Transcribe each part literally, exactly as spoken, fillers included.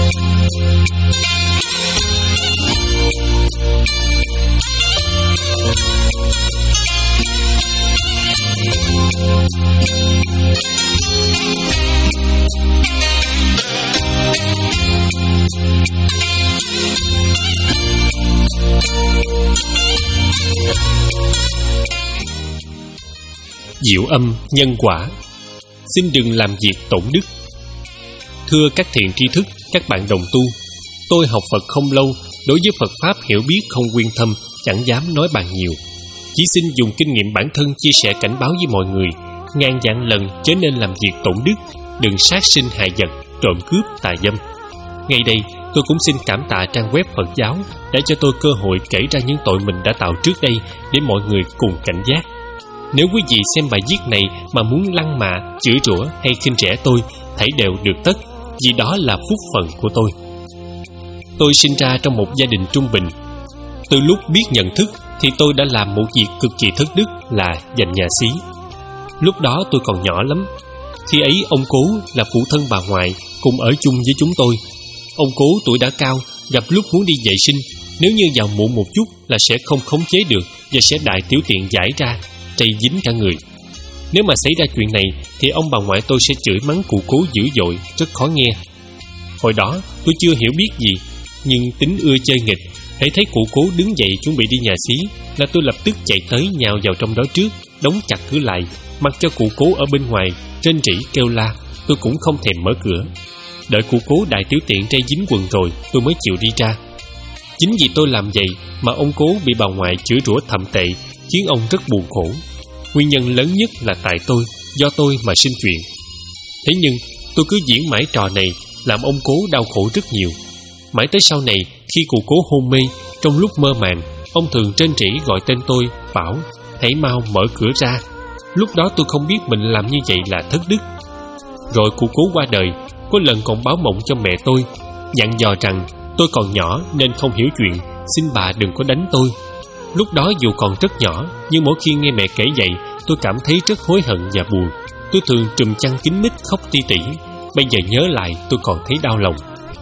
Diệu âm nhân quả. Xin đừng làm việc tổn đức. Thưa các thiện tri thức, các bạn đồng tu, tôi học Phật không lâu, đối với Phật Pháp hiểu biết không quyên thâm, chẳng dám nói bàn nhiều. Chỉ xin dùng kinh nghiệm bản thân chia sẻ cảnh báo với mọi người, ngàn vạn lần chớ nên làm việc tổn đức, đừng sát sinh hại vật, trộm cướp, tà dâm. Ngay đây, tôi cũng xin cảm tạ trang web Phật giáo đã cho tôi cơ hội kể ra những tội mình đã tạo trước đây để mọi người cùng cảnh giác. Nếu quý vị xem bài viết này mà muốn lăng mạ, chửi rủa hay khinh rẻ tôi, thảy đều được tất, vì đó là phúc phận của tôi. Tôi sinh ra trong một gia đình trung bình. Từ lúc biết nhận thức thì tôi đã làm một việc cực kỳ thất đức là giành nhà xí. Lúc đó tôi còn nhỏ lắm. Khi ấy ông cố là phụ thân bà ngoại cùng ở chung với chúng tôi. Ông cố tuổi đã cao, gặp lúc muốn đi vệ sinh, nếu như vào muộn một chút là sẽ không khống chế được và sẽ đại tiểu tiện giải ra, trầy dính cả người. Nếu mà xảy ra chuyện này thì ông bà ngoại tôi sẽ chửi mắng cụ cố dữ dội, rất khó nghe. Hồi đó tôi chưa hiểu biết gì, nhưng tính ưa chơi nghịch, hễ thấy cụ cố đứng dậy chuẩn bị đi nhà xí là tôi lập tức chạy tới nhào vào trong đó trước, đóng chặt cửa lại, mặc cho cụ cố ở bên ngoài rên rỉ kêu la, tôi cũng không thèm mở cửa. Đợi cụ cố đại tiểu tiện trây dính quần rồi tôi mới chịu đi ra. Chính vì tôi làm vậy mà ông cố bị bà ngoại chửi rủa thậm tệ, khiến ông rất buồn khổ. Nguyên nhân lớn nhất là tại tôi, do tôi mà sinh chuyện. Thế nhưng tôi cứ diễn mãi trò này, làm ông cố đau khổ rất nhiều. Mãi tới sau này, khi cụ cố hôn mê, trong lúc mơ màng, ông thường rên rỉ gọi tên tôi, bảo hãy mau mở cửa ra. Lúc đó tôi không biết mình làm như vậy là thất đức. Rồi cụ cố qua đời, có lần còn báo mộng cho mẹ tôi, dặn dò rằng tôi còn nhỏ nên không hiểu chuyện, xin bà đừng có đánh tôi. Lúc đó dù còn rất nhỏ, nhưng mỗi khi nghe mẹ kể vậy, tôi cảm thấy rất hối hận và buồn. Tôi thường trùm chăn kín mít khóc ti tỉ. Bây giờ nhớ lại tôi còn thấy đau lòng.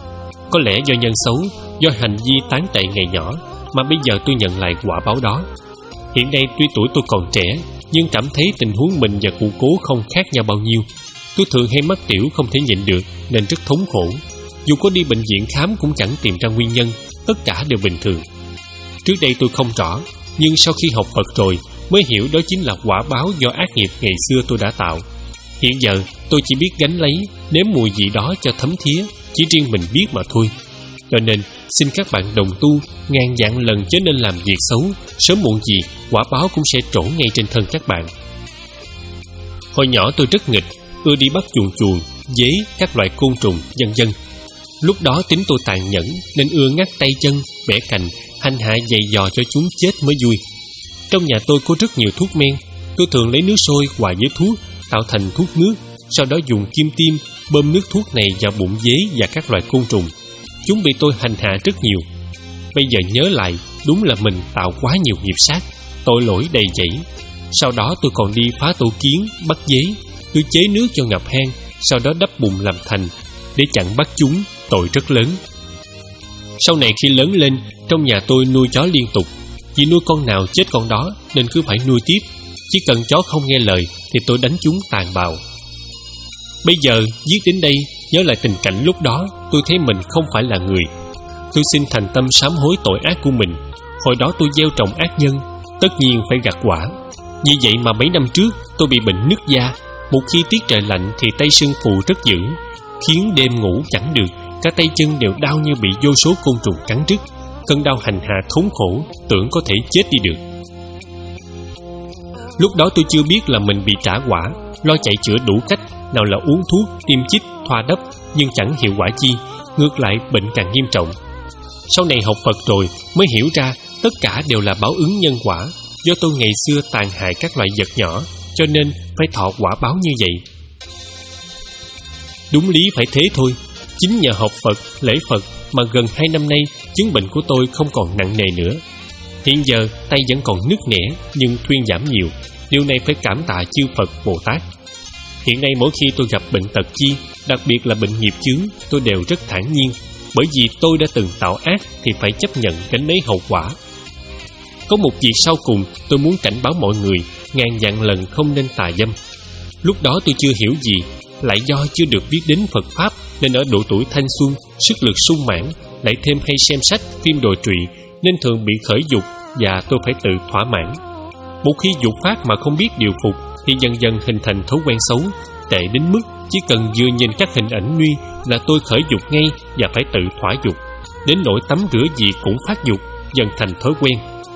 Có lẽ do nhân xấu, do hành vi tán tệ ngày nhỏ, mà bây giờ tôi nhận lại quả báo đó. Hiện nay tuy tuổi tôi còn trẻ, nhưng cảm thấy tình huống mình và cụ cố không khác nhau bao nhiêu. Tôi thường hay mắc tiểu không thể nhịn được, nên rất thống khổ. Dù có đi bệnh viện khám cũng chẳng tìm ra nguyên nhân, tất cả đều bình thường. Trước đây tôi không rõ, nhưng sau khi học Phật rồi mới hiểu đó chính là quả báo do ác nghiệp ngày xưa tôi đã tạo. Hiện giờ tôi chỉ biết gánh lấy, nếm mùi vị đó cho thấm thía, chỉ riêng mình biết mà thôi. Cho nên xin các bạn đồng tu ngàn vạn lần chớ nên làm việc xấu, sớm muộn gì quả báo cũng sẽ trổ ngay trên thân các bạn. Hồi nhỏ tôi rất nghịch, ưa đi bắt chuồn chuồn, dế, các loại côn trùng, vân vân. Lúc đó tính tôi tàn nhẫn nên ưa ngắt tay chân, bẻ cành, hành hạ giày dò cho chúng chết mới vui. Trong nhà tôi có rất nhiều thuốc men. Tôi thường lấy nước sôi hòa với thuốc, tạo thành thuốc nước, sau đó dùng kim tiêm bơm nước thuốc này vào bụng dế và các loại côn trùng. Chúng bị tôi hành hạ rất nhiều. Bây giờ nhớ lại, đúng là mình tạo quá nhiều nghiệp sát, tội lỗi đầy dẫy. Sau đó tôi còn đi phá tổ kiến, bắt dế. Tôi chế nước cho ngập hang, sau đó đắp bùn làm thành để chặn bắt chúng, tội rất lớn. Sau này khi lớn lên, trong nhà tôi nuôi chó liên tục. Vì nuôi con nào chết con đó nên cứ phải nuôi tiếp. Chỉ cần chó không nghe lời thì tôi đánh chúng tàn bạo. Bây giờ viết đến đây, nhớ lại tình cảnh lúc đó, tôi thấy mình không phải là người. Tôi xin thành tâm sám hối tội ác của mình. Hồi đó tôi gieo trồng ác nhân, tất nhiên phải gặt quả. Vì vậy mà mấy năm trước tôi bị bệnh nứt da. Một khi tiết trời lạnh thì tay sưng phù rất dữ, khiến đêm ngủ chẳng được. Cả tay chân đều đau như bị vô số côn trùng cắn rứt. Cơn đau hành hạ khốn khổ, tưởng có thể chết đi được. Lúc đó tôi chưa biết là mình bị trả quả, lo chạy chữa đủ cách, nào là uống thuốc, tiêm chích, thoa đắp, nhưng chẳng hiệu quả chi, ngược lại bệnh càng nghiêm trọng. Sau này học Phật rồi mới hiểu ra tất cả đều là báo ứng nhân quả, do tôi ngày xưa tàn hại các loại vật nhỏ, cho nên phải thọ quả báo như vậy. Đúng lý phải thế thôi. Chính nhờ học Phật, lễ Phật mà gần hai năm nay chứng bệnh của tôi không còn nặng nề nữa. Hiện giờ tay vẫn còn nứt nẻ nhưng thuyên giảm nhiều. Điều này phải cảm tạ chư Phật Bồ Tát. Hiện nay mỗi khi tôi gặp bệnh tật chi, đặc biệt là bệnh nghiệp chướng, tôi đều rất thản nhiên. bởi vì tôi đã từng tạo ác thì phải chấp nhận gánh lấy hậu quả. Có một việc sau cùng tôi muốn cảnh báo mọi người ngàn vạn lần không nên tà dâm. Lúc đó tôi chưa hiểu gì, lại do chưa được biết đến Phật Pháp nên ở độ tuổi thanh xuân, sức lực sung mãn, lại thêm hay xem sách, phim đồi trụy nên thường bị khởi dục và tôi phải tự thỏa mãn. Một khi dục phát mà không biết điều phục thì dần dần hình thành thói quen xấu, tệ đến mức chỉ cần vừa nhìn các hình ảnh nguy là tôi khởi dục ngay và phải tự thỏa dục, đến nỗi tắm rửa gì cũng phát dục, dần thành thói quen.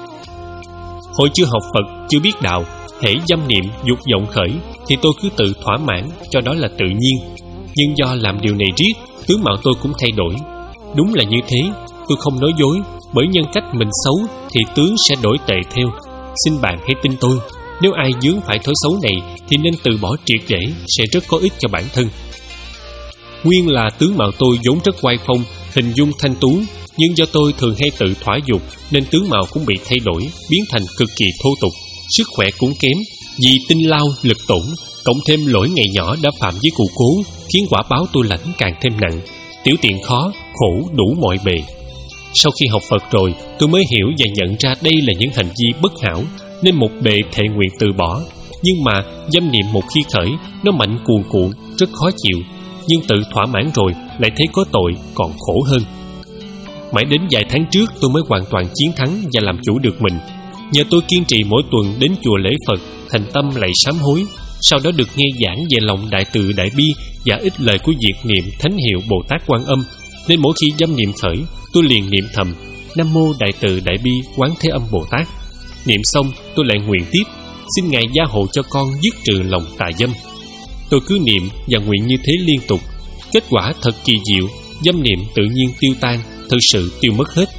Hồi chưa học Phật, chưa biết đạo, hễ dâm niệm dục vọng khởi thì tôi cứ tự thỏa mãn cho đó là tự nhiên. Nhưng do làm điều này riết, tướng mạo tôi cũng thay đổi. Đúng là như thế, tôi không nói dối, bởi nhân cách mình xấu thì tướng sẽ đổi tệ theo. Xin bạn hãy tin tôi, nếu ai vướng phải thói xấu này thì nên từ bỏ triệt để, sẽ rất có ích cho bản thân. Nguyên là tướng mạo tôi vốn rất oai phong, hình dung thanh tú, nhưng do tôi thường hay tự thỏa dục nên tướng mạo cũng bị thay đổi, biến thành cực kỳ thô tục, sức khỏe cũng kém, vì tinh lao, lực tổn, cộng thêm lỗi ngày nhỏ đã phạm với cụ cố, khiến quả báo tôi lãnh càng thêm nặng, tiểu tiện khó, khổ đủ mọi bề. Sau khi học Phật rồi, tôi mới hiểu và nhận ra đây là những hành vi bất hảo, nên một bề thệ nguyện từ bỏ. Nhưng mà dâm niệm một khi khởi, nó mạnh cuồn cuộn, rất khó chịu. Nhưng tự thỏa mãn rồi lại thấy có tội, còn khổ hơn. Mãi đến vài tháng trước tôi mới hoàn toàn chiến thắng và làm chủ được mình. Nhờ tôi kiên trì mỗi tuần đến chùa lễ Phật, thành tâm lạy sám hối, sau đó được nghe giảng về lòng đại từ đại bi và ít lời của việc niệm thánh hiệu Bồ Tát Quan Âm, nên mỗi khi dâm niệm khởi, tôi liền niệm thầm Nam mô đại từ đại bi Quán Thế Âm Bồ Tát. Niệm xong tôi lại nguyện tiếp, xin Ngài gia hộ cho con dứt trừ lòng tà dâm. Tôi cứ niệm và nguyện như thế liên tục. Kết quả thật kỳ diệu, dâm niệm tự nhiên tiêu tan, thực sự tiêu mất hết.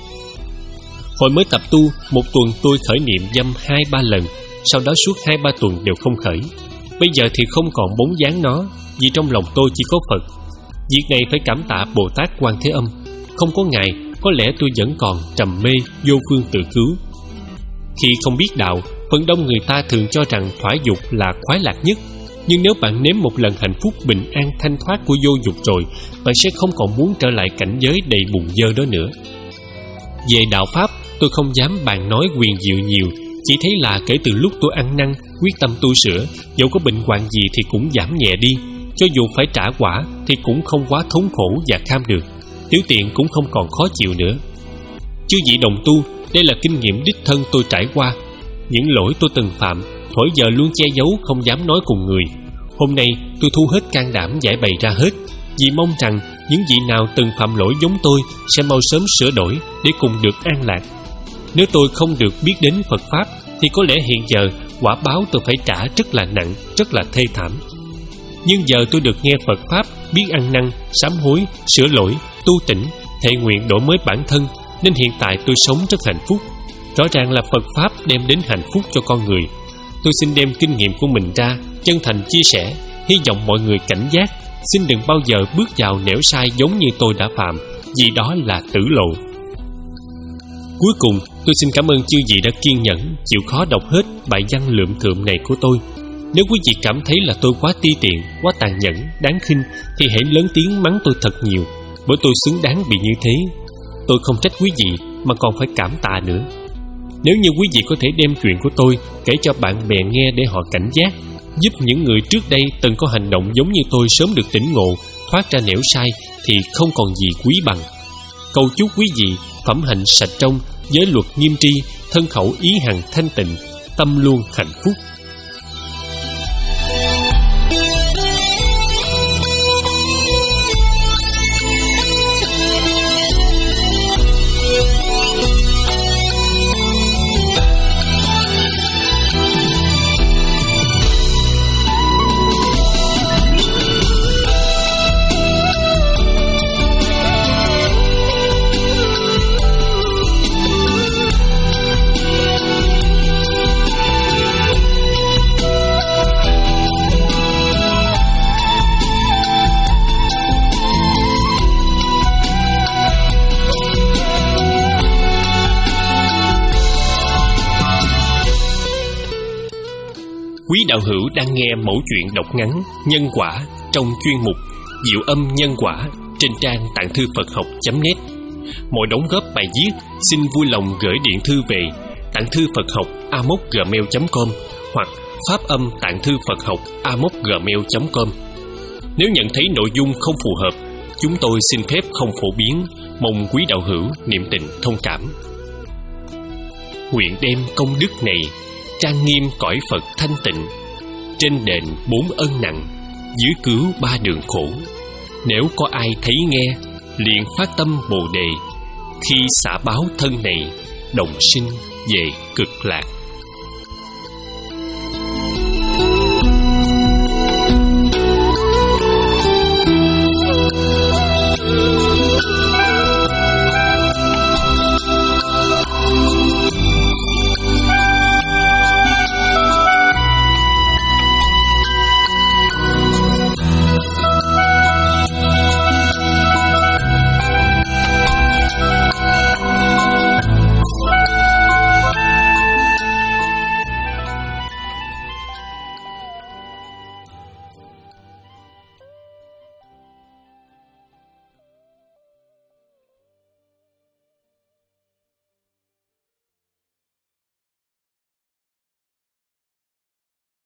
Hồi mới tập tu, một tuần tôi khởi niệm dâm hai ba lần, sau đó suốt hai ba tuần đều không khởi. Bây giờ thì không còn bóng dáng nó, vì trong lòng tôi chỉ có Phật. Việc này phải cảm tạ Bồ Tát Quan Thế Âm. Không có Ngài, có lẽ tôi vẫn còn trầm mê, vô phương tự cứu. Khi không biết đạo, phần đông người ta thường cho rằng thỏa dục là khoái lạc nhất. Nhưng nếu bạn nếm một lần hạnh phúc bình an thanh thoát của vô dục rồi, bạn sẽ không còn muốn trở lại cảnh giới đầy bùn dơ đó nữa. Về đạo Pháp, tôi không dám bàn nói quyền diệu nhiều, chỉ thấy là kể từ lúc tôi ăn năn, quyết tâm tu sửa, dẫu có bệnh hoạn gì thì cũng giảm nhẹ đi. Cho dù phải trả quả thì cũng không quá thống khổ và kham được, tiểu tiện cũng không còn khó chịu nữa. Chư vị đồng tu, đây là kinh nghiệm đích thân tôi trải qua. Những lỗi tôi từng phạm, thổi giờ luôn che giấu không dám nói cùng người. Hôm nay tôi thu hết can đảm giải bày ra hết, vì mong rằng những vị nào từng phạm lỗi giống tôi sẽ mau sớm sửa đổi để cùng được an lạc. Nếu tôi không được biết đến Phật Pháp thì có lẽ hiện giờ quả báo tôi phải trả rất là nặng, rất là thê thảm. Nhưng giờ tôi được nghe Phật Pháp, biết ăn năn, sám hối, sửa lỗi, tu tỉnh, thệ nguyện đổi mới bản thân, nên hiện tại tôi sống rất hạnh phúc. Rõ ràng là Phật Pháp đem đến hạnh phúc cho con người. Tôi xin đem kinh nghiệm của mình ra, chân thành chia sẻ, hy vọng mọi người cảnh giác, xin đừng bao giờ bước vào nẻo sai giống như tôi đã phạm, vì đó là tử lộ. Cuối cùng, tôi xin cảm ơn chư vị đã kiên nhẫn, chịu khó đọc hết bài văn lượm thượm này của tôi. Nếu quý vị cảm thấy là tôi quá ti tiện, quá tàn nhẫn, đáng khinh, thì hãy lớn tiếng mắng tôi thật nhiều, bởi tôi xứng đáng bị như thế. Tôi không trách quý vị, mà còn phải cảm tạ nữa. Nếu như quý vị có thể đem chuyện của tôi kể cho bạn bè nghe để họ cảnh giác, giúp những người trước đây từng có hành động giống như tôi sớm được tỉnh ngộ, thoát ra nẻo sai, thì không còn gì quý bằng. Cầu chúc quý vị phẩm hạnh sạch trong, giới luật nghiêm tri, thân khẩu ý hằng thanh tịnh, tâm luôn hạnh phúc. Quý đạo hữu đang nghe mẫu chuyện đọc ngắn Nhân Quả trong chuyên mục Diệu Âm Nhân Quả trên trang tạng thư Phật học chấm net. Mọi đóng góp bài viết xin vui lòng gửi điện thư về tạng thư Phật học a m o c gmail chấm com hoặc phát âm tạng thư Phật học a m o c gmail chấm com. Nếu nhận thấy nội dung không phù hợp, chúng tôi xin phép không phổ biến, mong quý đạo hữu niệm tình thông cảm. Nguyện đem công đức này trang nghiêm cõi Phật thanh tịnh, trên đền bốn ân nặng, dưới cứu ba đường khổ. Nếu có ai thấy nghe, liền phát tâm Bồ đề, khi xả báo thân này, đồng sinh về cực lạc.